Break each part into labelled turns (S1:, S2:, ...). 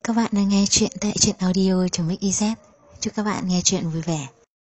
S1: Các bạn đang nghe chuyện tại truyện audio.mix.iz. Chúc các bạn nghe chuyện vui vẻ.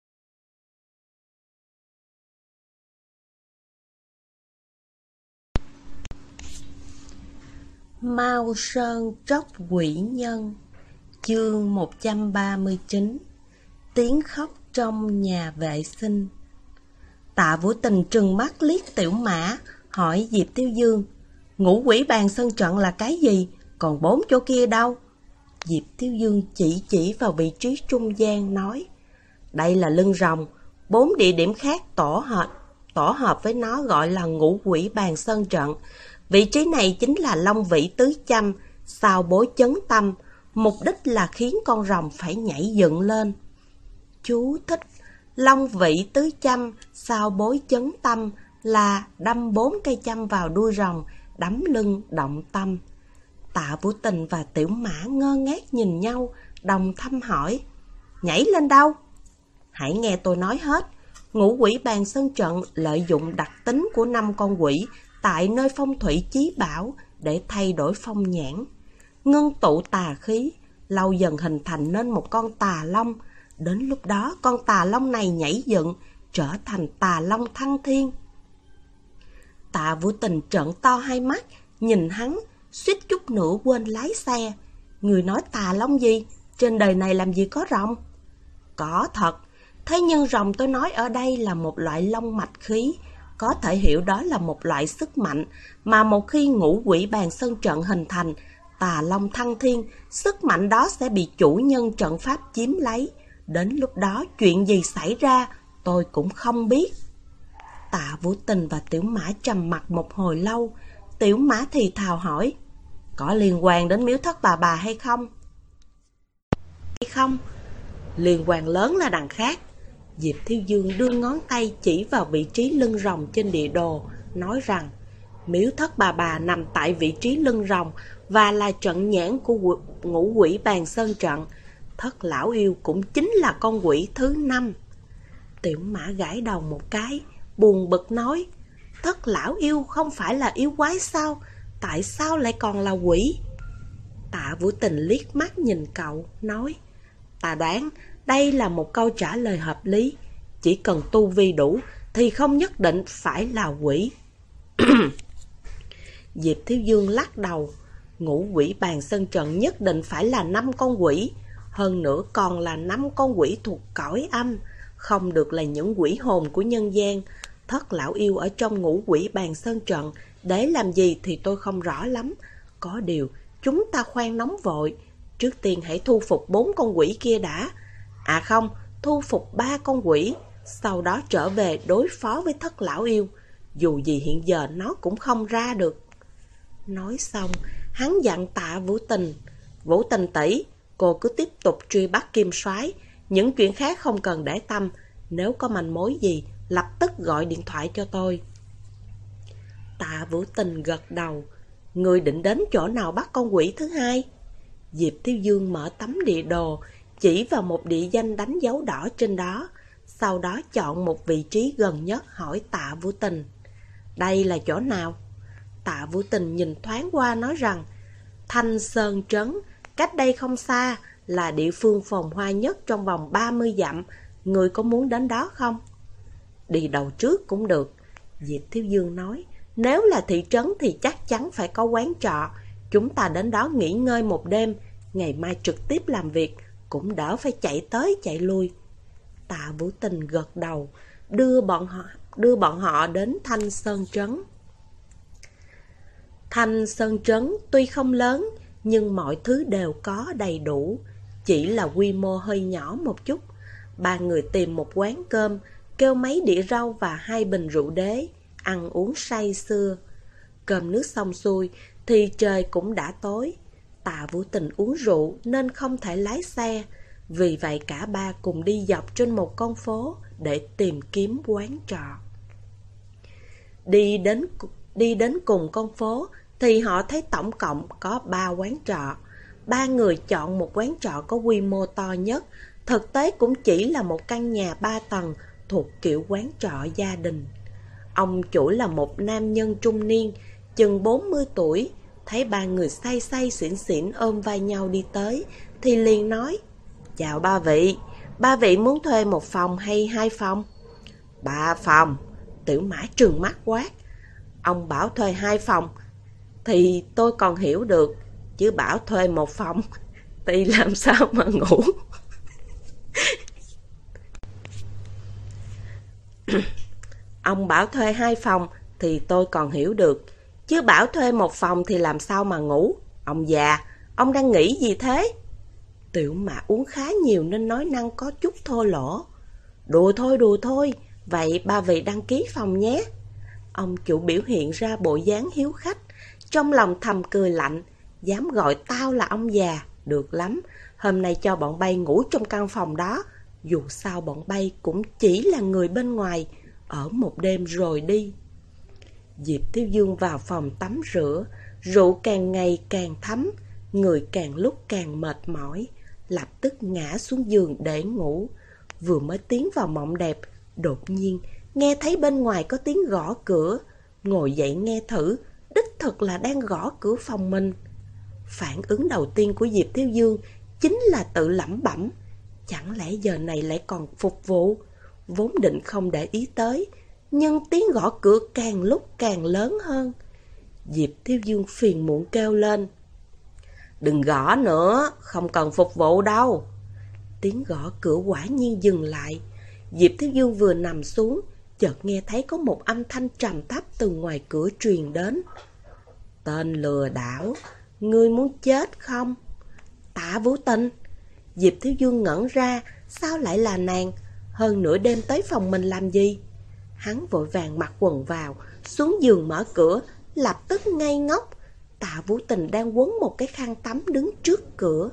S2: Mao Sơn Tróc Quỷ Nhân. Chương 139. Tiếng khóc trong nhà vệ sinh. Tạ Vũ Tình trừng mắt liếc Tiểu Mã, hỏi Diệp Tiêu Dương: ngũ quỷ bàn sân trận là cái gì? Còn 4 chỗ kia đâu? Diệp Tiêu Dương chỉ vào vị trí trung gian nói: đây là lưng rồng, 4 địa điểm khác tổ hợp với nó gọi là ngũ quỷ bàn sơn trận. Vị trí này chính là long vĩ tứ châm, sao bối chấn tâm, mục đích là khiến con rồng phải nhảy dựng lên. Chú thích: long vĩ tứ châm, sao bối chấn tâm là đâm 4 cây châm vào đuôi rồng, đắm lưng động tâm. Tạ Vũ Tình và Tiểu Mã ngơ ngác nhìn nhau, đồng thanh hỏi: nhảy lên đâu? Hãy nghe tôi nói hết. Ngũ quỷ bàn sơn trận lợi dụng đặc tính của 5 con quỷ tại nơi phong thủy chí bảo để thay đổi phong nhãn, ngưng tụ tà khí, lâu dần hình thành nên một con tà long. Đến lúc đó con tà long này nhảy dựng, trở thành tà long thăng thiên. Tạ Vũ Tình trợn to hai mắt, nhìn hắn, suýt chút nữa quên lái xe. Người nói tà long gì? Trên đời này làm gì có rồng? Có thật. Thế nhưng rồng tôi nói ở đây là một loại long mạch khí, có thể hiểu đó là một loại sức mạnh mà một khi ngũ quỷ bàn sơn trận hình thành, tà long thăng thiên, sức mạnh đó sẽ bị chủ nhân trận pháp chiếm lấy. Đến lúc đó chuyện gì xảy ra tôi cũng không biết. Tạ Vũ Tình và Tiểu Mã trầm mặc một hồi lâu. Tiểu Mã thì thào hỏi: có liên quan đến Miếu Thất Bà hay không? Liên quan lớn là đằng khác. Diệp Thiếu Dương đưa ngón tay chỉ vào vị trí lưng rồng trên địa đồ, nói rằng Miếu Thất Bà nằm tại vị trí lưng rồng và là trận nhãn của ngũ quỷ bàn sơn trận. Thất lão yêu cũng chính là con quỷ thứ 5. Tiểu Mã gãi đầu một cái, buồn bực nói: Thất lão yêu không phải là yêu quái sao? Tại sao lại còn là quỷ? Tạ Vũ Tình liếc mắt nhìn cậu, nói: ta đoán đây là một câu trả lời hợp lý. Chỉ cần tu vi đủ thì không nhất định phải là quỷ. Diệp Thiếu Dương lắc đầu: ngũ quỷ bàn sơn trận nhất định phải là 5 con quỷ, hơn nữa còn là 5 con quỷ thuộc cõi âm, không được là những quỷ hồn của nhân gian. Thất lão yêu ở trong ngũ quỷ bàn sơn trận để làm gì thì tôi không rõ lắm. Có điều chúng ta khoan nóng vội, trước tiên hãy thu phục 4 con quỷ kia đã. À không, thu phục 3 con quỷ, sau đó trở về đối phó với thất lão yêu. Dù gì hiện giờ nó cũng không ra được. Nói xong, hắn dặn Tạ Vũ Tình: Vũ Tình tỷ, cô cứ tiếp tục truy bắt Kim Soái, những chuyện khác không cần để tâm. Nếu có manh mối gì, lập tức gọi điện thoại cho tôi. Tạ Vũ Tình gật đầu: người định đến chỗ nào bắt con quỷ thứ 2? Diệp Tiêu Dương mở tấm địa đồ, chỉ vào một địa danh đánh dấu đỏ trên đó, sau đó chọn một vị trí gần nhất hỏi Tạ Vũ Tình: đây là chỗ nào? Tạ Vũ Tình nhìn thoáng qua nói rằng: Thanh Sơn Trấn, cách đây không xa, là địa phương phồn hoa nhất trong vòng 30 dặm. Người có muốn đến đó không? Đi đầu trước cũng được. Diệp Thiếu Dương nói: nếu là thị trấn thì chắc chắn phải có quán trọ. Chúng ta đến đó nghỉ ngơi một đêm, ngày mai trực tiếp làm việc, cũng đỡ phải chạy tới chạy lui. Tạ Vũ Tình gật đầu, đưa bọn họ đến Thanh Sơn Trấn. Thanh Sơn Trấn tuy không lớn, nhưng mọi thứ đều có đầy đủ, chỉ là quy mô hơi nhỏ một chút. 3 người tìm một quán cơm, kêu mấy đĩa rau và 2 bình rượu đế, ăn uống say sưa. Cơm nước xong xuôi thì trời cũng đã tối. Tạ Vũ Tình uống rượu nên không thể lái xe, vì vậy cả ba cùng đi dọc trên một con phố để tìm kiếm quán trọ. Đi đến cùng con phố thì họ thấy tổng cộng có 3 quán trọ. 3 người chọn một quán trọ có quy mô to nhất, thực tế cũng chỉ là một căn nhà 3 tầng thuộc kiểu quán trọ gia đình. Ông chủ là một nam nhân trung niên, chừng 40 tuổi, thấy ba người say say xỉn xỉn ôm vai nhau đi tới, thì liền nói: chào ba vị muốn thuê một phòng hay 2 phòng? 3 phòng. Tiểu Mã trừng mắt quát: ông bảo thuê 2 phòng thì tôi còn hiểu được, chứ bảo thuê 1 phòng thì làm sao mà ngủ. Ông bảo thuê 2 phòng thì tôi còn hiểu được, chứ bảo thuê 1 phòng thì làm sao mà ngủ. Ông già, ông đang nghĩ gì thế? Tiểu Mã uống khá nhiều nên nói năng có chút thô lỗ. Đùa thôi, vậy ba vị đăng ký phòng nhé. Ông chủ biểu hiện ra bộ dáng hiếu khách, trong lòng thầm cười lạnh, dám gọi tao là ông già, được lắm. Hôm nay cho bọn bay ngủ trong căn phòng đó, dù sao bọn bay cũng chỉ là người bên ngoài, ở một đêm rồi đi. Diệp Thiếu Dương vào phòng tắm rửa, rượu càng ngày càng thấm, người càng lúc càng mệt mỏi, lập tức ngã xuống giường để ngủ. Vừa mới tiến vào mộng đẹp, đột nhiên nghe thấy bên ngoài có tiếng gõ cửa. Ngồi dậy nghe thử, đích thực là đang gõ cửa phòng mình. Phản ứng đầu tiên của Diệp Thiếu Dương chính là tự lẩm bẩm: chẳng lẽ giờ này lại còn phục vụ? Vốn định không để ý tới, nhưng tiếng gõ cửa càng lúc càng lớn hơn. Diệp Thiếu Dương phiền muộn kêu lên: đừng gõ nữa, không cần phục vụ đâu. Tiếng gõ cửa quả nhiên dừng lại. Diệp Thiếu Dương vừa nằm xuống, chợt nghe thấy có một âm thanh trầm thấp từ ngoài cửa truyền đến: tên lừa đảo, ngươi muốn chết không? Tạ Vũ Tình. Diệp Thiếu Dương ngẩn ra, sao lại là nàng? Hơn nửa đêm tới phòng mình làm gì? Hắn vội vàng mặc quần vào, xuống giường mở cửa, lập tức ngây ngốc. Tạ Vũ Tình đang quấn một cái khăn tắm đứng trước cửa.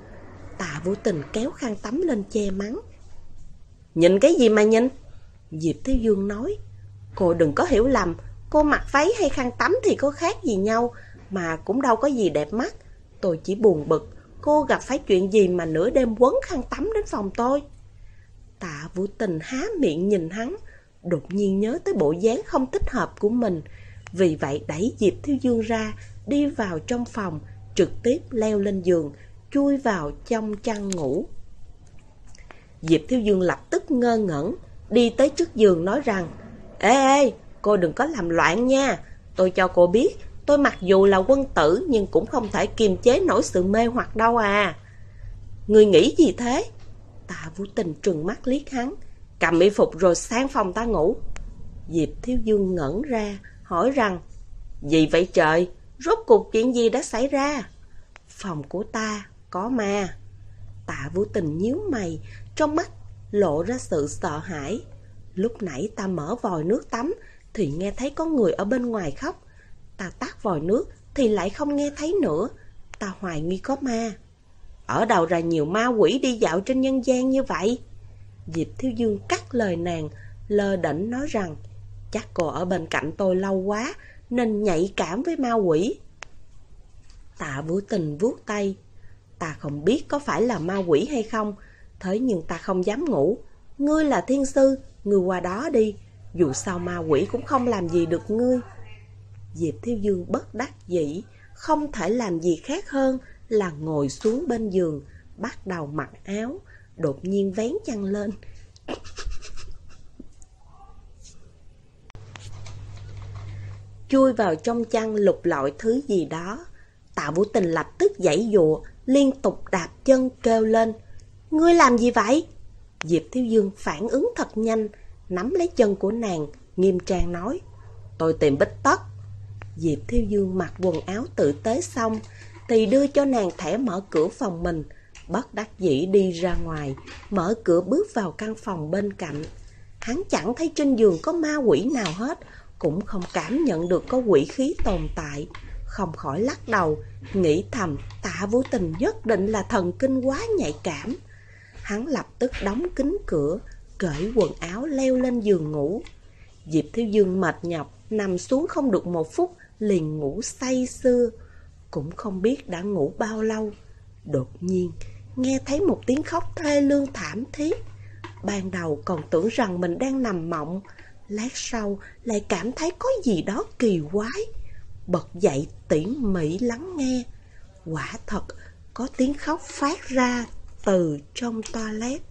S2: Tạ Vũ Tình kéo khăn tắm lên che mắng: nhìn cái gì mà nhìn? Diệp Thiếu Dương nói: cô đừng có hiểu lầm, cô mặc váy hay khăn tắm thì có khác gì nhau, mà cũng đâu có gì đẹp mắt. Tôi chỉ buồn bực, cô gặp phải chuyện gì mà nửa đêm quấn khăn tắm đến phòng tôi? Tạ Vũ Tình há miệng nhìn hắn, đột nhiên nhớ tới bộ dáng không thích hợp của mình, vì vậy đẩy Diệp Thiếu Dương ra, đi vào trong phòng, trực tiếp leo lên giường, chui vào trong chăn ngủ. Diệp Thiếu Dương lập tức ngơ ngẩn, đi tới trước giường nói rằng: Ê, cô đừng có làm loạn nha. Tôi cho cô biết, tôi mặc dù là quân tử nhưng cũng không thể kiềm chế nổi sự mê hoặc đâu à. Người nghĩ gì thế? Tạ Vũ Tình trừng mắt liếc hắn: cầm y phục rồi sang phòng ta ngủ. Diệp Thiếu Dương ngẩn ra, hỏi rằng: gì vậy trời? Rốt cuộc chuyện gì đã xảy ra? Phòng của ta có ma. Tạ Vũ Tình nhíu mày, trong mắt lộ ra sự sợ hãi. Lúc nãy ta mở vòi nước tắm thì nghe thấy có người ở bên ngoài khóc. Ta tắt vòi nước thì lại không nghe thấy nữa. Ta hoài nghi có ma. Ở đâu ra nhiều ma quỷ đi dạo trên nhân gian như vậy? Diệp Thiếu Dương cắt lời nàng, lơ đễnh nói rằng: chắc cô ở bên cạnh tôi lâu quá nên nhạy cảm với ma quỷ. Tạ Vũ Tình vuốt tay: ta không biết có phải là ma quỷ hay không, thế nhưng ta không dám ngủ. Ngươi là thiên sư, ngươi qua đó đi, dù sao ma quỷ cũng không làm gì được ngươi. Diệp Thiếu Dương bất đắc dĩ, không thể làm gì khác hơn là ngồi xuống bên giường, bắt đầu mặc áo, đột nhiên vén chăn lên. Chui vào trong chăn lục lọi thứ gì đó. Tạ Vũ Tình lập tức giãy giụa, liên tục đạp chân kêu lên: ngươi làm gì vậy? Diệp Thiếu Dương phản ứng thật nhanh, nắm lấy chân của nàng, nghiêm trang nói: tôi tìm Bích Tất. Diệp Thiếu Dương mặc quần áo tử tế xong thì đưa cho nàng thẻ mở cửa phòng mình, bất đắc dĩ đi ra ngoài, mở cửa bước vào căn phòng bên cạnh. Hắn chẳng thấy trên giường có ma quỷ nào hết, cũng không cảm nhận được có quỷ khí tồn tại, không khỏi lắc đầu, nghĩ thầm Tạ Vũ Tình nhất định là thần kinh quá nhạy cảm. Hắn lập tức đóng kín cửa, cởi quần áo leo lên giường ngủ. Diệp Thiếu Dương mệt nhọc, nằm xuống không được 1 phút liền ngủ say sưa, cũng không biết đã ngủ bao lâu. Đột nhiên nghe thấy một tiếng khóc thê lương thảm thiết. Ban đầu còn tưởng rằng mình đang nằm mộng, lát sau lại cảm thấy có gì đó kỳ quái. bật dậy tỉ mỉ lắng nghe. Quả thật có tiếng khóc phát ra từ trong toilet.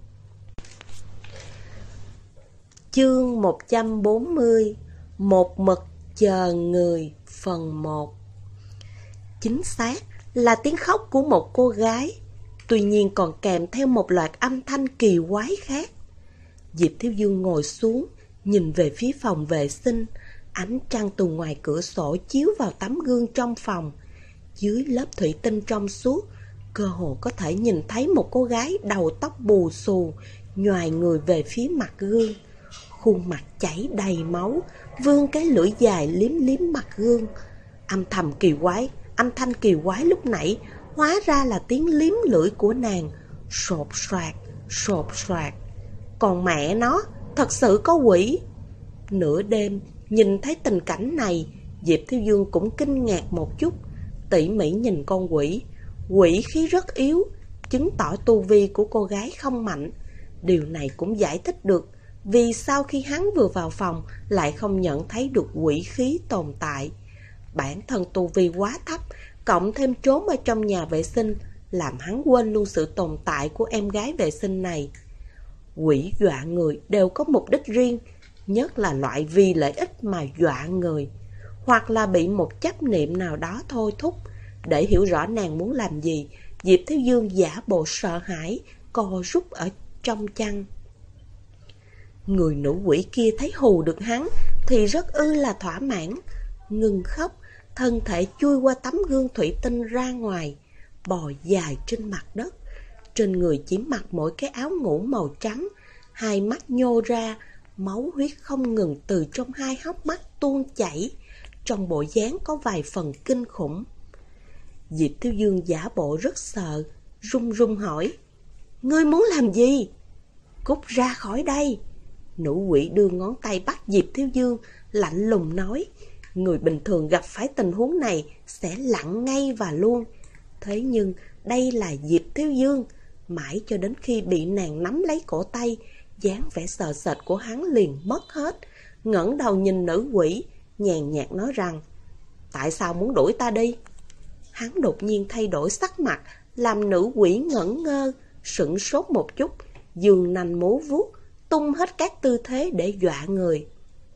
S2: Chương 140. Một mực chờ người phần 1. Chính xác là tiếng khóc của một cô gái, tuy nhiên còn kèm theo một loạt âm thanh kỳ quái khác. Diệp Thiếu Dương ngồi xuống, nhìn về phía phòng vệ sinh. Ánh trăng từ ngoài cửa sổ chiếu vào tấm gương trong phòng. Dưới lớp thủy tinh trong suốt, cơ hồ có thể nhìn thấy một cô gái đầu tóc bù xù, nhoài người về phía mặt gương. Khuôn mặt chảy đầy máu, vươn cái lưỡi dài liếm liếm mặt gương. Âm thanh kỳ quái lúc nãy hóa ra là tiếng liếm lưỡi của nàng. Sột soạt. Còn mẹ nó, thật sự có quỷ. Nửa đêm nhìn thấy tình cảnh này, Diệp Thiếu Dương cũng kinh ngạc một chút. Tỉ mỉ nhìn con quỷ, quỷ khí rất yếu, chứng tỏ tu vi của cô gái không mạnh. Điều này cũng giải thích được vì sao khi hắn vừa vào phòng lại không nhận thấy được quỷ khí tồn tại. Bản thân tu vi quá thấp, cộng thêm trốn ở trong nhà vệ sinh, làm hắn quên luôn sự tồn tại của em gái vệ sinh này. Quỷ dọa người đều có mục đích riêng, nhất là loại vì lợi ích mà dọa người, hoặc là bị một chấp niệm nào đó thôi thúc. Để hiểu rõ nàng muốn làm gì, Diệp Thiếu Dương giả bộ sợ hãi, co rút ở trong chăn. Người nữ quỷ kia thấy hù được hắn thì rất là thỏa mãn, ngừng khóc, thân thể chui qua tấm gương thủy tinh ra ngoài, bò dài trên mặt đất. Trên người chỉ mặc mỗi cái áo ngủ màu trắng, hai mắt nhô ra, máu huyết không ngừng từ trong hai hốc mắt tuôn chảy, trong bộ dáng có vài phần kinh khủng. Diệp Thiếu Dương giả bộ rất sợ, run run hỏi: "Ngươi muốn làm gì?" "Cút ra khỏi đây." Nữ quỷ đưa ngón tay bắt Diệp Thiếu Dương, lạnh lùng nói: "Người bình thường gặp phải tình huống này sẽ lặng ngay và luôn. Thế nhưng đây là Diệp Thiếu Dương." Mãi cho đến khi bị nàng nắm lấy cổ tay, dáng vẻ sợ sệt của hắn liền mất hết. Ngẩng đầu nhìn nữ quỷ, nhàn nhạt nói rằng: "Tại sao muốn đuổi ta đi?" Hắn đột nhiên thay đổi sắc mặt, làm nữ quỷ ngẩn ngơ, sững sốt một chút, giương nanh múa vuốt, tung hết các tư thế để dọa người.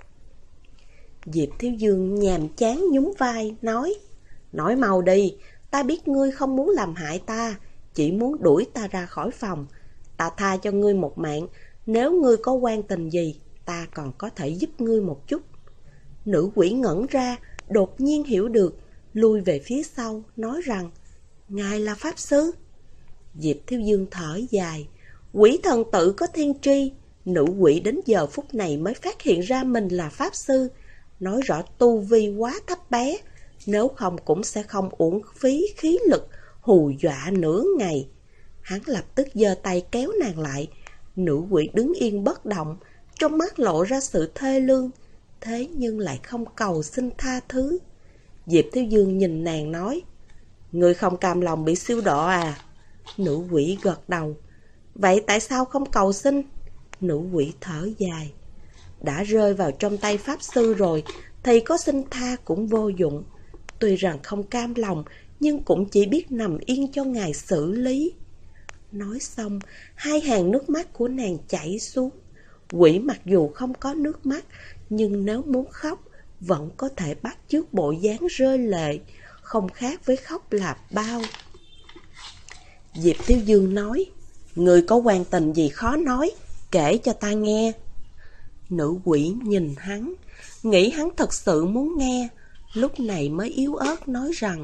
S2: Diệp Thiếu Dương nhàm chán nhún vai, nói mau đi, ta biết ngươi không muốn làm hại ta, chỉ muốn đuổi ta ra khỏi phòng. Ta tha cho ngươi một mạng, nếu ngươi có oan tình gì, ta còn có thể giúp ngươi một chút. Nữ quỷ ngẩn ra, đột nhiên hiểu được, lui về phía sau, nói rằng: "Ngài là pháp sư?" Diệp Thiếu Dương thở dài, quỷ thần tự có thiên tri. Nữ quỷ đến giờ phút này mới phát hiện ra mình là pháp sư, nói rõ tu vi quá thấp bé, nếu không cũng sẽ không uổng phí khí lực hù dọa nửa ngày. Hắn lập tức giơ tay kéo nàng lại. Nữ quỷ đứng yên bất động, trong mắt lộ ra sự thê lương, thế nhưng lại không cầu xin tha thứ. Diệp Thiếu Dương nhìn nàng nói: "Ngươi không cam lòng bị siêu độ à?" Nữ quỷ gật đầu. "Vậy tại sao không cầu xin?" Nữ quỷ thở dài. Đã rơi vào trong tay pháp sư rồi thì có xin tha cũng vô dụng. Tuy rằng không cam lòng, nhưng cũng chỉ biết nằm yên cho ngài xử lý. Nói xong, hai hàng nước mắt của nàng chảy xuống. Quỷ mặc dù không có nước mắt, nhưng nếu muốn khóc, vẫn có thể bắt chước bộ dáng rơi lệ, không khác với khóc là bao. Diệp Thiếu Dương nói: "Người có oan tình gì khó nói, kể cho ta nghe." Nữ quỷ nhìn hắn, nghĩ hắn thật sự muốn nghe, lúc này mới yếu ớt nói rằng: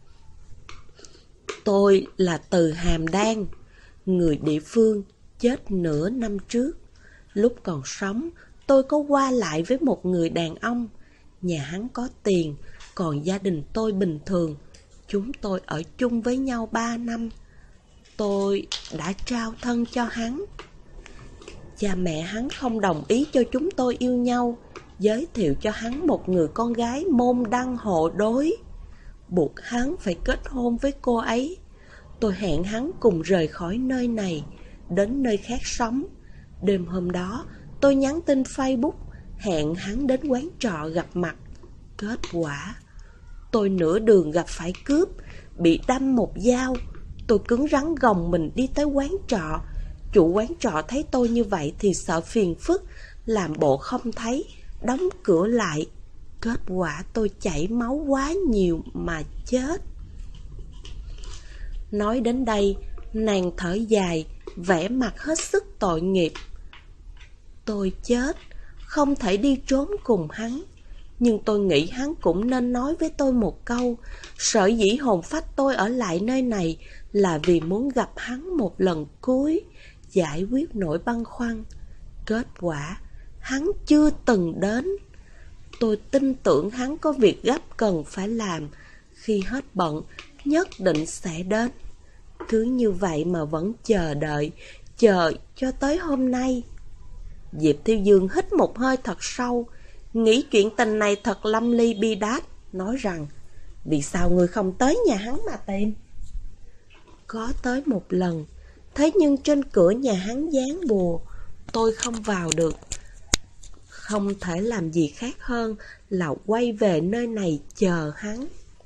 S2: "Tôi là Từ Hàm Đan, người địa phương, chết nửa năm trước. Lúc còn sống, tôi có qua lại với một người đàn ông. Nhà hắn có tiền, còn gia đình tôi bình thường. Chúng tôi ở chung với nhau 3 năm. Tôi đã trao thân cho hắn. Cha mẹ hắn không đồng ý cho chúng tôi yêu nhau, giới thiệu cho hắn một người con gái môn đăng hộ đối, buộc hắn phải kết hôn với cô ấy. Tôi hẹn hắn cùng rời khỏi nơi này, đến nơi khác sống. Đêm hôm đó, tôi nhắn tin Facebook, hẹn hắn đến quán trọ gặp mặt. Kết quả, Tôi nửa đường gặp phải cướp, bị đâm một dao. Tôi cứng rắn gồng mình đi tới quán trọ. Chủ quán trọ thấy tôi như vậy thì sợ phiền phức, làm bộ không thấy, đóng cửa lại. Kết quả tôi chảy máu quá nhiều mà chết. Nói đến đây, nàng thở dài, vẻ mặt hết sức tội nghiệp. Tôi chết, không thể đi trốn cùng hắn. Nhưng tôi nghĩ hắn cũng nên nói với tôi một câu. Sở dĩ hồn phách tôi ở lại nơi này là vì muốn gặp hắn một lần cuối, giải quyết nỗi băn khoăn. Kết quả, hắn chưa từng đến. Tôi tin tưởng hắn có việc gấp cần phải làm. Khi hết bận, nhất định sẽ đến. Cứ như vậy mà vẫn chờ đợi, chờ cho tới hôm nay. Diệp Thiêu Dương hít một hơi thật sâu, nghĩ chuyện tình này thật lâm ly bi đát, nói rằng: vì sao ngươi không tới nhà hắn mà tìm? Có tới một lần, thế nhưng trên cửa nhà hắn dán bùa, tôi không vào được. Không thể làm gì khác hơn là quay về nơi này chờ hắn.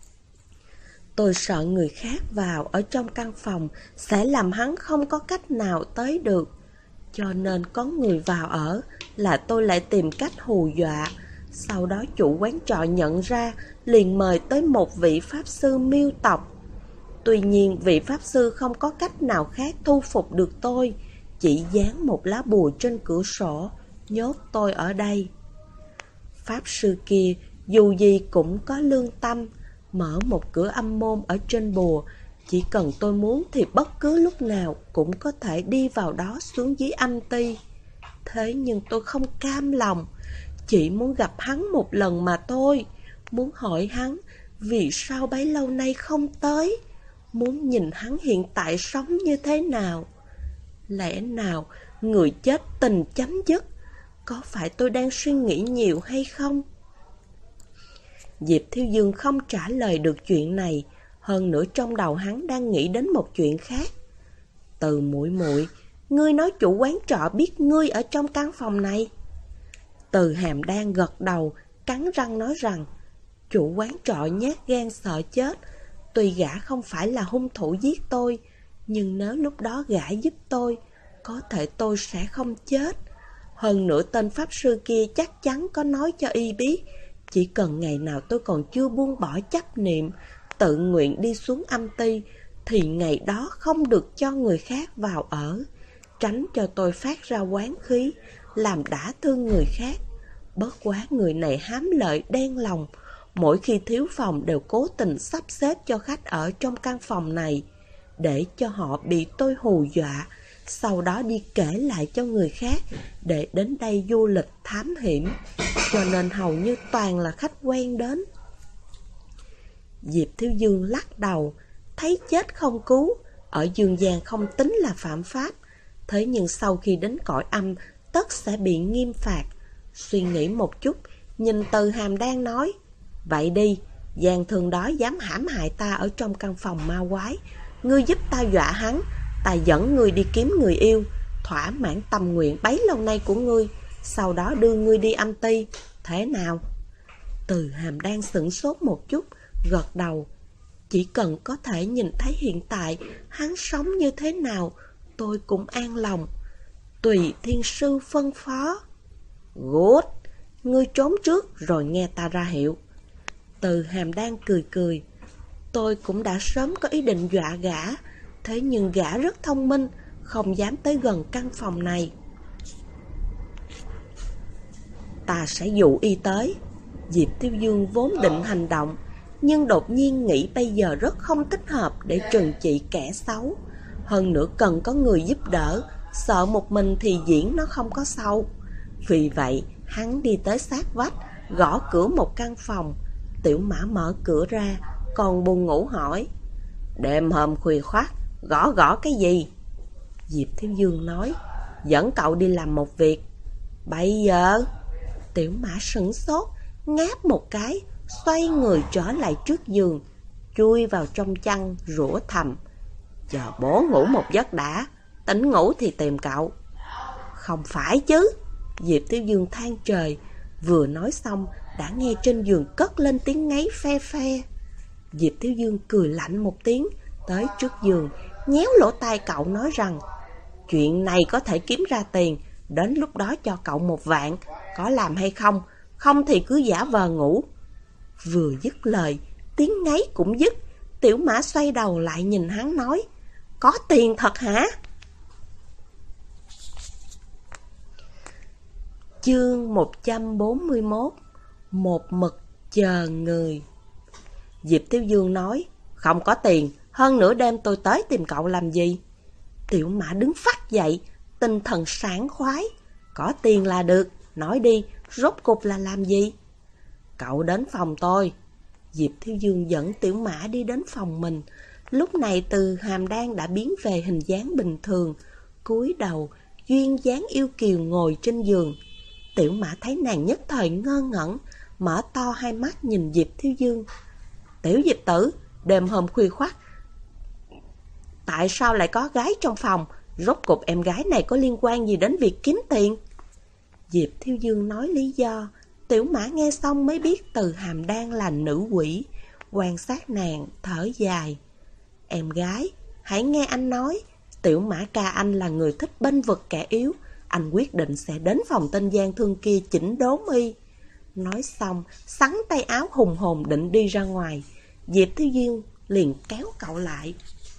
S2: Tôi sợ người khác vào ở trong căn phòng sẽ làm hắn không có cách nào tới được. Cho nên có người vào ở là tôi lại tìm cách hù dọa. Sau đó chủ quán trọ nhận ra, liền mời tới một vị pháp sư miêu tộc. Tuy nhiên vị pháp sư không có cách nào khác thu phục được tôi, chỉ dán một lá bùa trên cửa sổ, nhốt tôi ở đây. Pháp sư kia dù gì cũng có lương tâm, mở một cửa âm môn ở trên bùa. Chỉ cần tôi muốn thì bất cứ lúc nào cũng có thể đi vào đó xuống dưới âm ti. Thế nhưng tôi không cam lòng, chỉ muốn gặp hắn một lần mà thôi. Muốn hỏi hắn vì sao bấy lâu nay không tới, muốn nhìn hắn hiện tại sống như thế nào. Lẽ nào người chết tình chấm dứt? Có phải tôi đang suy nghĩ nhiều hay không? Diệp Thiêu Dương không trả lời được chuyện này. Hơn nữa trong đầu hắn đang nghĩ đến một chuyện khác. Từ muội muội, ngươi nói chủ quán trọ biết ngươi ở trong căn phòng này? Từ Hàm đang gật đầu, cắn răng nói rằng: chủ quán trọ nhát gan sợ chết. Tuy gã không phải là hung thủ giết tôi, nhưng nếu lúc đó gã giúp tôi, có thể tôi sẽ không chết. Hơn nữa tên pháp sư kia chắc chắn có nói cho y biết, chỉ cần ngày nào tôi còn chưa buông bỏ chấp niệm, tự nguyện đi xuống âm ti, thì ngày đó không được cho người khác vào ở, tránh cho tôi phát ra oán khí, làm đả thương người khác. Bất quá người này hám lợi đen lòng, mỗi khi thiếu phòng đều cố tình sắp xếp cho khách ở trong căn phòng này, để cho họ bị tôi hù dọa, sau đó đi kể lại cho người khác để đến đây du lịch thám hiểm, cho nên hầu như toàn là khách quen đến. Diệp Thiếu Dương lắc đầu, thấy chết không cứu, ở dương gian không tính là phạm pháp, thế nhưng sau khi đến cõi âm tất sẽ bị nghiêm phạt. Suy nghĩ một chút, nhìn Từ Hàm đang nói: vậy đi, gian thương đó dám hãm hại ta ở trong căn phòng ma quái, ngươi giúp ta dọa hắn, ta dẫn ngươi đi kiếm người yêu, thỏa mãn tâm nguyện bấy lâu nay của ngươi, sau đó đưa ngươi đi âm ti, thế nào? Từ Hàm đang sửng sốt một chút, gật đầu. Chỉ cần có thể nhìn thấy hiện tại hắn sống như thế nào, tôi cũng an lòng. Tùy thiên sư phân phó. Good, ngươi trốn trước rồi nghe ta ra hiệu. Từ Hàm đang cười cười. Tôi cũng đã sớm có ý định dọa gã, thế nhưng gã rất thông minh, không dám tới gần căn phòng này. Ta sẽ dụ y tới. Diệp Tiêu Dương vốn định hành động, nhưng đột nhiên nghĩ bây giờ rất không thích hợp để trừng trị kẻ xấu. Hơn nữa cần có người giúp đỡ, sợ một mình thì diễn nó không có sâu. Vì vậy hắn đi tới sát vách, gõ cửa một căn phòng. Tiểu Mã mở cửa ra, còn buồn ngủ hỏi: đêm hôm khuya khoắt, gõ cái gì? Diệp Thiếu Dương nói: dẫn cậu đi làm một việc. Bây giờ? Tiểu Mã sửng sốt, ngáp một cái, xoay người trở lại trước giường, chui vào trong chăn rủa thầm: chờ bố ngủ một giấc đã, tỉnh ngủ thì tìm cậu. Không phải chứ? Diệp Tiểu Dương than trời, vừa nói xong đã nghe trên giường cất lên tiếng ngáy phe phe. Diệp Thiếu Dương cười lạnh một tiếng, tới trước giường, nhéo lỗ tai cậu nói rằng, chuyện này có thể kiếm ra tiền, đến lúc đó cho cậu 1 vạn, có làm hay không, không thì cứ giả vờ ngủ. Vừa dứt lời, tiếng ngáy cũng dứt, Tiểu Mã xoay đầu lại nhìn hắn nói, có tiền thật hả? Chương 141. Một mực chờ người. Diệp Thiếu Dương nói, không có tiền, hơn nửa đêm tôi tới tìm cậu làm gì? Tiểu Mã đứng phắt dậy, tinh thần sảng khoái. Có tiền là được, nói đi, rốt cục là làm gì? Cậu đến phòng tôi. Diệp Thiếu Dương dẫn Tiểu Mã đi đến phòng mình. Lúc này Từ Hàm Đan đã biến về hình dáng bình thường, cúi đầu, duyên dáng yêu kiều ngồi trên giường. Tiểu Mã thấy nàng nhất thời ngơ ngẩn, mở to hai mắt nhìn Diệp Thiếu Dương. Tiểu Diệp tử, đêm hôm khuya khoắt, tại sao lại có gái trong phòng? Rốt cục em gái này có liên quan gì đến việc kiếm tiền? Diệp Thiếu Dương nói lý do. Tiểu Mã nghe xong mới biết Từ Hàm Đan là nữ quỷ. Quan sát nàng, thở dài. Em gái, hãy nghe anh nói. Tiểu Mã ca anh là người thích bênh vực kẻ yếu. Anh quyết định sẽ đến phòng tên gian thương kia chỉnh đốn y. Nói xong, xắn tay áo hùng hồn định đi ra ngoài. Diệp Thiếu Dương liền kéo cậu lại.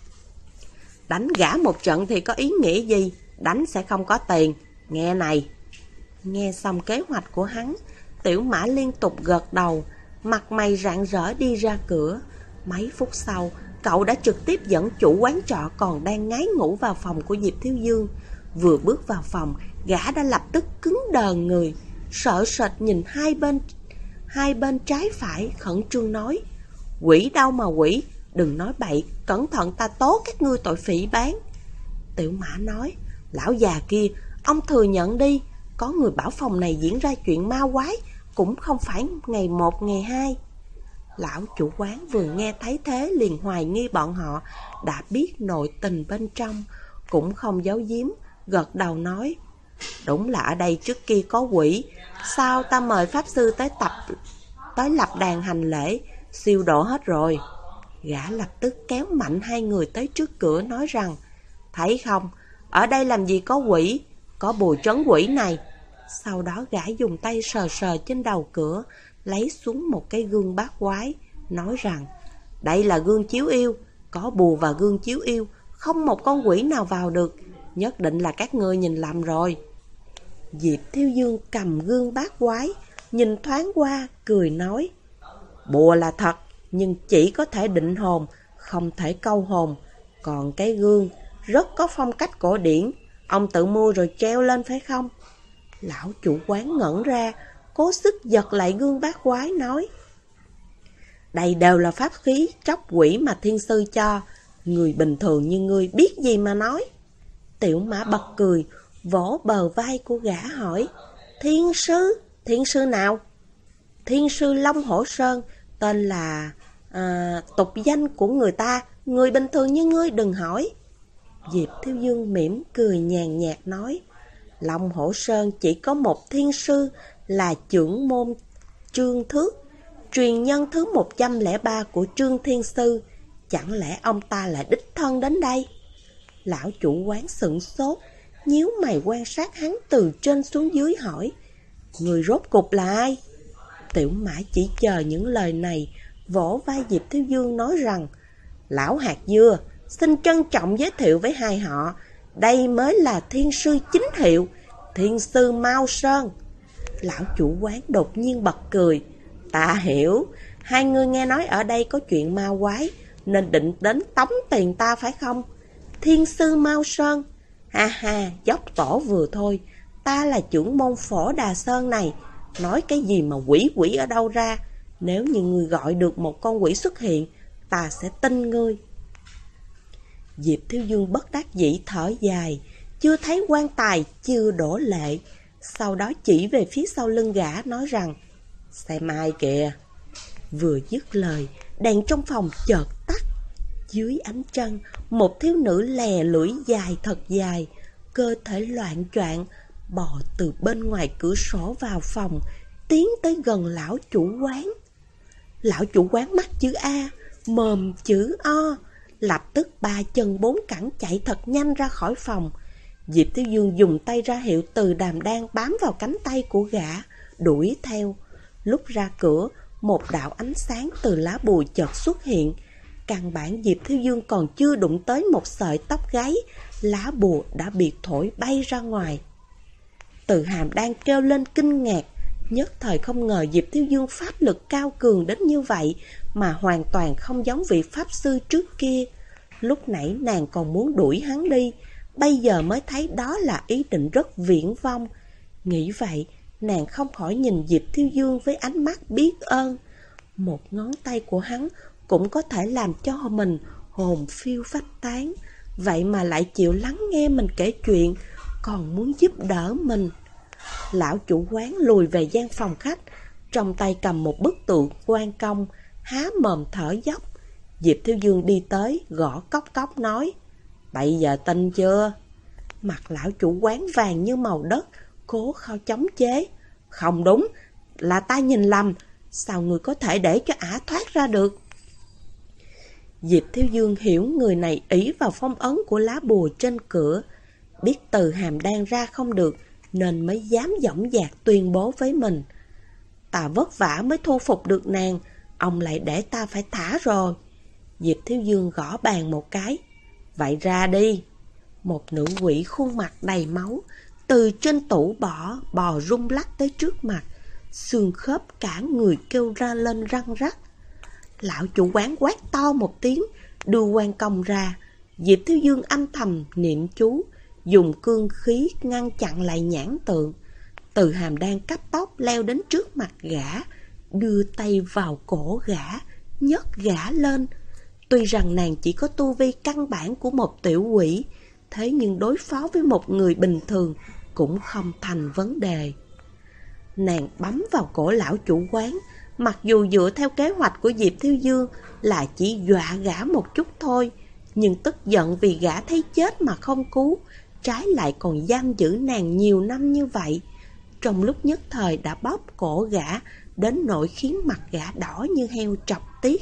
S2: Đánh gã một trận thì có ý nghĩa gì? Đánh sẽ không có tiền. Nghe này. Nghe xong kế hoạch của hắn, Tiểu Mã liên tục gật đầu, mặt mày rạng rỡ đi ra cửa. Mấy phút sau, cậu đã trực tiếp dẫn chủ quán trọ còn đang ngái ngủ vào phòng của Diệp Thiếu Dương. Vừa bước vào phòng, gã đã lập tức cứng đờ người, sợ sệt nhìn hai bên trái phải, khẩn trương nói, quỷ đâu mà quỷ, đừng nói bậy, cẩn thận ta tố các ngươi tội phỉ báng. Tiểu Mã nói, lão già kia, ông thừa nhận đi, có người bảo phòng này diễn ra chuyện ma quái, cũng không phải ngày 1 ngày 2. Lão chủ quán vừa nghe thấy thế liền hoài nghi bọn họ đã biết nội tình bên trong, cũng không giấu giếm, gật đầu nói, đúng là ở đây trước kia có quỷ, sao ta mời pháp sư tới lập đàn hành lễ, siêu độ hết rồi. Gã lập tức kéo mạnh hai người tới trước cửa nói rằng, thấy không, ở đây làm gì có quỷ, có bùa trấn quỷ này. Sau đó gã dùng tay sờ sờ trên đầu cửa, lấy xuống một cái gương bát quái, nói rằng, đây là gương chiếu yêu, có bùa và gương chiếu yêu, không một con quỷ nào vào được, nhất định là các ngươi nhìn lầm rồi. Diệp Thiếu Dương cầm gương bát quái, nhìn thoáng qua, cười nói, bùa là thật, nhưng chỉ có thể định hồn, không thể câu hồn. Còn cái gương rất có phong cách cổ điển, ông tự mua rồi treo lên phải không? Lão chủ quán ngẩn ra, cố sức giật lại gương bát quái nói, đây đều là pháp khí tróc quỷ mà thiên sư cho, người bình thường như ngươi biết gì mà nói. Tiểu Mã bật cười, vỗ bờ vai của gã hỏi, thiên sư nào? Thiên sư Long Hổ Sơn, tên là tục danh của người ta, người bình thường như ngươi đừng hỏi. Diệp Thiếu Dương mỉm cười nhàn nhạt nói, Long Hổ Sơn chỉ có một thiên sư là trưởng môn Trương Thước, truyền nhân thứ 103 của Trương Thiên Sư, chẳng lẽ ông ta là đích thân đến đây? Lão chủ quán sửng sốt, nhíu mày quan sát hắn từ trên xuống dưới hỏi, người rốt cục là ai? Tiểu Mã chỉ chờ những lời này, vỗ vai Diệp Thiếu Dương nói rằng, lão hạt dưa, xin trân trọng giới thiệu với hai họ, đây mới là thiên sư chính hiệu, thiên sư Mao Sơn. Lão chủ quán đột nhiên bật cười, ta hiểu, hai người nghe nói ở đây có chuyện ma quái, nên định đến tống tiền ta phải không? Thiên sư Mao Sơn, ha ha, dốc tổ vừa thôi, ta là trưởng môn Phổ Đà Sơn này, nói cái gì mà quỷ ở đâu ra, nếu như ngươi gọi được một con quỷ xuất hiện, ta sẽ tin ngươi. Diệp Thiếu Dương bất đắc dĩ thở dài, chưa thấy quan tài chưa đổ lệ, sau đó chỉ về phía sau lưng gã nói rằng, xem ai kìa. Vừa dứt lời, đèn trong phòng chợt tắt. Dưới ánh trăng, một thiếu nữ lè lưỡi dài thật dài, cơ thể loạng choạng, bò từ bên ngoài cửa sổ vào phòng, tiến tới gần lão chủ quán. Lão chủ quán mắt chữ A, mồm chữ O. Lập tức 3 chân 4 cẳng chạy thật nhanh ra khỏi phòng. Diệp Thiếu Dương dùng tay ra hiệu Từ Đàm Đan bám vào cánh tay của gã, đuổi theo. Lúc ra cửa, một đạo ánh sáng từ lá bùi chợt xuất hiện. Căn bản Diệp Thiếu Dương còn chưa đụng tới một sợi tóc gáy, lá bùa đã bị thổi bay ra ngoài. Từ Hàm đang kêu lên kinh ngạc, nhất thời không ngờ Diệp Thiếu Dương pháp lực cao cường đến như vậy, mà hoàn toàn không giống vị pháp sư trước kia. Lúc nãy nàng còn muốn đuổi hắn đi, bây giờ mới thấy đó là ý định rất viển vông. Nghĩ vậy, nàng không khỏi nhìn Diệp Thiếu Dương với ánh mắt biết ơn. Một ngón tay của hắn cũng có thể làm cho mình hồn phiêu phách tán, vậy mà lại chịu lắng nghe mình kể chuyện, còn muốn giúp đỡ mình. Lão chủ quán lùi về gian phòng khách, trong tay cầm một bức tượng Quan Công, há mồm thở dốc. Diệp Thiếu Dương đi tới, gõ cốc cốc nói: "Bây giờ tin chưa?" Mặt lão chủ quán vàng như màu đất, cố không chống chế: "Không đúng, là ta nhìn lầm, sao người có thể để cho ả thoát ra được?" Diệp Thiếu Dương hiểu người này ỷ vào phong ấn của lá bùa trên cửa, biết Từ Hàm Đan ra không được, nên mới dám dõng dạc tuyên bố với mình: "Ta vất vả mới thu phục được nàng, ông lại để ta phải thả rồi." Diệp Thiếu Dương gõ bàn một cái: "Vậy ra đi." Một nữ quỷ khuôn mặt đầy máu từ trên tủ bò rung lắc tới trước mặt, xương khớp cả người kêu ra lên răng rắc. Lão chủ quán quát to một tiếng, đưa Quan Công ra. Diệp Thiếu Dương âm thầm niệm chú, dùng cương khí ngăn chặn lại nhãn tượng. Từ Hàm Đan cấp tốc leo đến trước mặt gã, đưa tay vào cổ gã, nhấc gã lên. Tuy rằng nàng chỉ có tu vi căn bản của một tiểu quỷ, thế nhưng đối phó với một người bình thường cũng không thành vấn đề. Nàng bấm vào cổ lão chủ quán, mặc dù dựa theo kế hoạch của Diệp Thiếu Dương là chỉ dọa gã một chút thôi, nhưng tức giận vì gã thấy chết mà không cứu, trái lại còn giam giữ nàng nhiều năm như vậy. Trong lúc nhất thời đã bóp cổ gã đến nỗi khiến mặt gã đỏ như heo trọc tiết.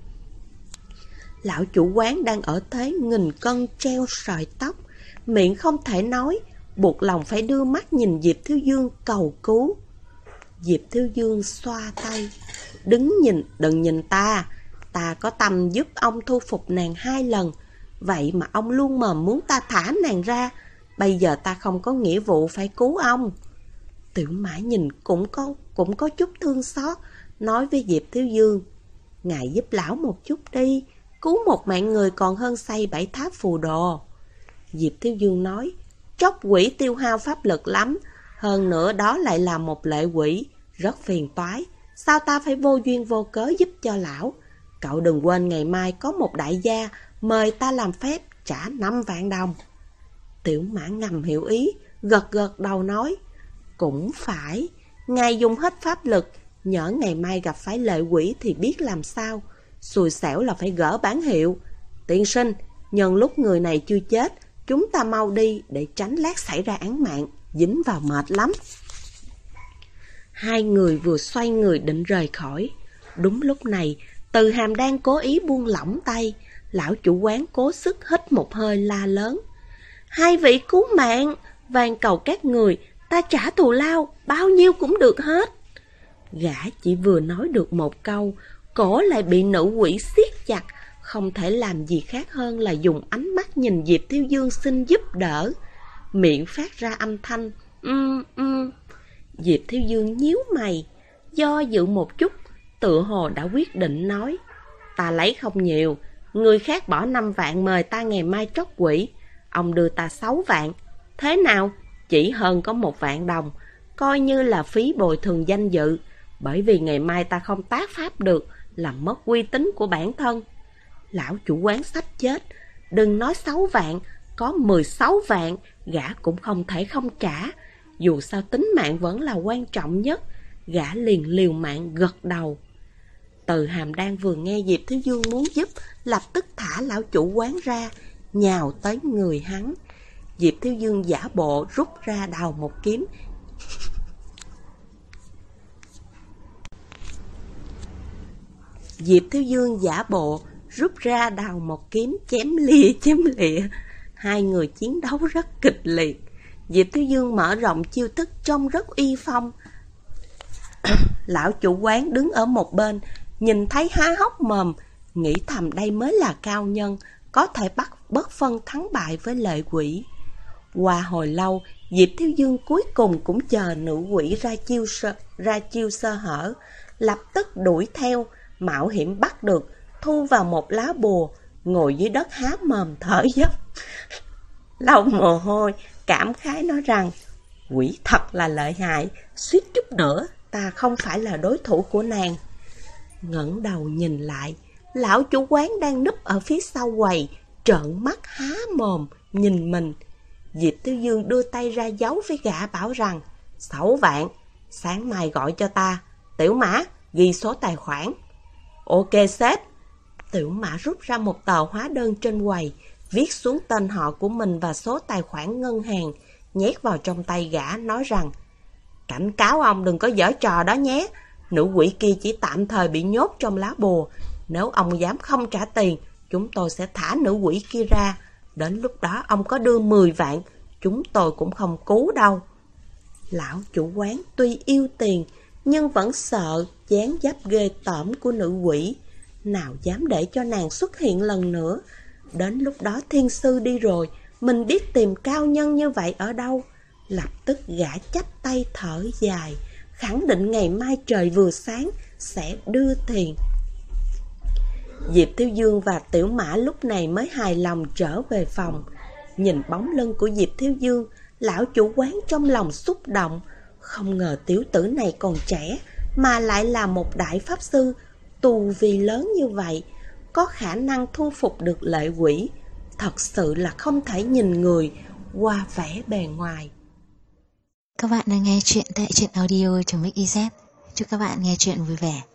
S2: Lão chủ quán đang ở thế nghìn cân treo sợi tóc, miệng không thể nói, buộc lòng phải đưa mắt nhìn Diệp Thiếu Dương cầu cứu. Diệp Thiếu Dương xoa tay: Đừng nhìn ta có tâm giúp ông thu phục nàng 2 lần, vậy mà ông luôn mồm muốn ta thả nàng ra, bây giờ ta không có nghĩa vụ phải cứu ông." Tiểu Mã nhìn cũng có chút thương xót, nói với Diệp Thiếu Dương: "Ngài giúp lão một chút đi, cứu một mạng người còn hơn xây 7 tháp phù đồ." Diệp Thiếu Dương nói: "Tróc quỷ tiêu hao pháp lực lắm, hơn nữa đó lại là một lệ quỷ, rất phiền toái. Sao ta phải vô duyên vô cớ giúp cho lão? Cậu đừng quên ngày mai có một đại gia mời ta làm phép, trả 5 vạn đồng." Tiểu Mã ngầm hiểu ý, gật đầu nói: "Cũng phải, ngài dùng hết pháp lực, nhỡ ngày mai gặp phải lệ quỷ thì biết làm sao. Xui xẻo là phải gỡ bản hiệu. Tiên sinh, nhân lúc người này chưa chết, chúng ta mau đi để tránh lát xảy ra án mạng, dính vào mệt lắm." Hai người vừa xoay người định rời khỏi. Đúng lúc này, Từ Hàm đang cố ý buông lỏng tay. Lão chủ quán cố sức hít một hơi la lớn: "Hai vị cứu mạng, van cầu các người, ta trả thù lao, bao nhiêu cũng được hết." Gã chỉ vừa nói được một câu, cổ lại bị nữ quỷ siết chặt, không thể làm gì khác hơn là dùng ánh mắt nhìn Diệp Thiếu Dương xin giúp đỡ, miệng phát ra âm thanh Diệp Thiếu Dương nhíu mày, do dự một chút, tựa hồ đã quyết định nói: "Ta lấy không nhiều, người khác bỏ 5 vạn mời ta ngày mai tróc quỷ, ông đưa ta 6 vạn, thế nào? Chỉ hơn có 1 vạn đồng, coi như là phí bồi thường danh dự, bởi vì ngày mai ta không tác pháp được, làm mất uy tín của bản thân." Lão chủ quán sắp chết, đừng nói 6 vạn, có 16 vạn, gã cũng không thể không trả. Dù sao tính mạng vẫn là quan trọng nhất, gã liền liều mạng gật đầu. Từ Hàm Đan vừa nghe Diệp Thiếu Dương muốn giúp, lập tức thả lão chủ quán ra, nhào tới người hắn. Diệp Thiếu Dương giả bộ rút ra đào một kiếm. Diệp Thiếu Dương giả bộ rút ra đào một kiếm chém lìa. Hai người chiến đấu rất kịch liệt. Diệp Thiếu Dương mở rộng chiêu thức trông rất uy phong. Lão chủ quán đứng ở một bên, nhìn thấy há hốc mồm, nghĩ thầm đây mới là cao nhân, có thể bắt bất phân thắng bại với lệ quỷ. Qua hồi lâu, Diệp Thiếu Dương cuối cùng cũng chờ nữ quỷ ra chiêu sơ hở, lập tức đuổi theo, mạo hiểm bắt được, thu vào một lá bùa, ngồi dưới đất há mồm thở dốc. Lau mồ hôi, cảm khái nói rằng, quỷ thật là lợi hại, suýt chút nữa ta không phải là đối thủ của nàng. Ngẩng đầu nhìn lại, lão chủ quán đang núp ở phía sau quầy, trợn mắt há mồm nhìn mình. Diệp Thiếu Dương đưa tay ra giấu với gã bảo rằng, 6 vạn, sáng mai gọi cho ta. Tiểu Mã, ghi số tài khoản. Ok sếp. Tiểu Mã rút ra một tờ hóa đơn trên quầy, viết xuống tên họ của mình và số tài khoản ngân hàng, nhét vào trong tay gã, nói rằng, cảnh cáo ông đừng có giở trò đó nhé. Nữ quỷ kia chỉ tạm thời bị nhốt trong lá bùa. Nếu ông dám không trả tiền, chúng tôi sẽ thả nữ quỷ kia ra. Đến lúc đó ông có đưa 10 vạn, chúng tôi cũng không cứu đâu. Lão chủ quán tuy yêu tiền, nhưng vẫn sợ dáng dấp ghê tởm của nữ quỷ. Nào dám để cho nàng xuất hiện lần nữa. Đến lúc đó thiên sư đi rồi, mình biết tìm cao nhân như vậy ở đâu. Lập tức gã chắp tay thở dài, khẳng định ngày mai trời vừa sáng sẽ đưa tiền. Diệp Thiếu Dương và Tiểu Mã lúc này mới hài lòng trở về phòng. Nhìn bóng lưng của Diệp Thiếu Dương, lão chủ quán trong lòng xúc động. Không ngờ tiểu tử này còn trẻ, mà lại là một đại pháp sư, tu vi lớn như vậy, có khả năng thu phục được lệ quỷ. Thật sự là không thể nhìn người qua vẻ bề ngoài.
S1: Các bạn đang nghe chuyện tại truyện audio.mix.iz. Chúc các bạn nghe chuyện vui vẻ.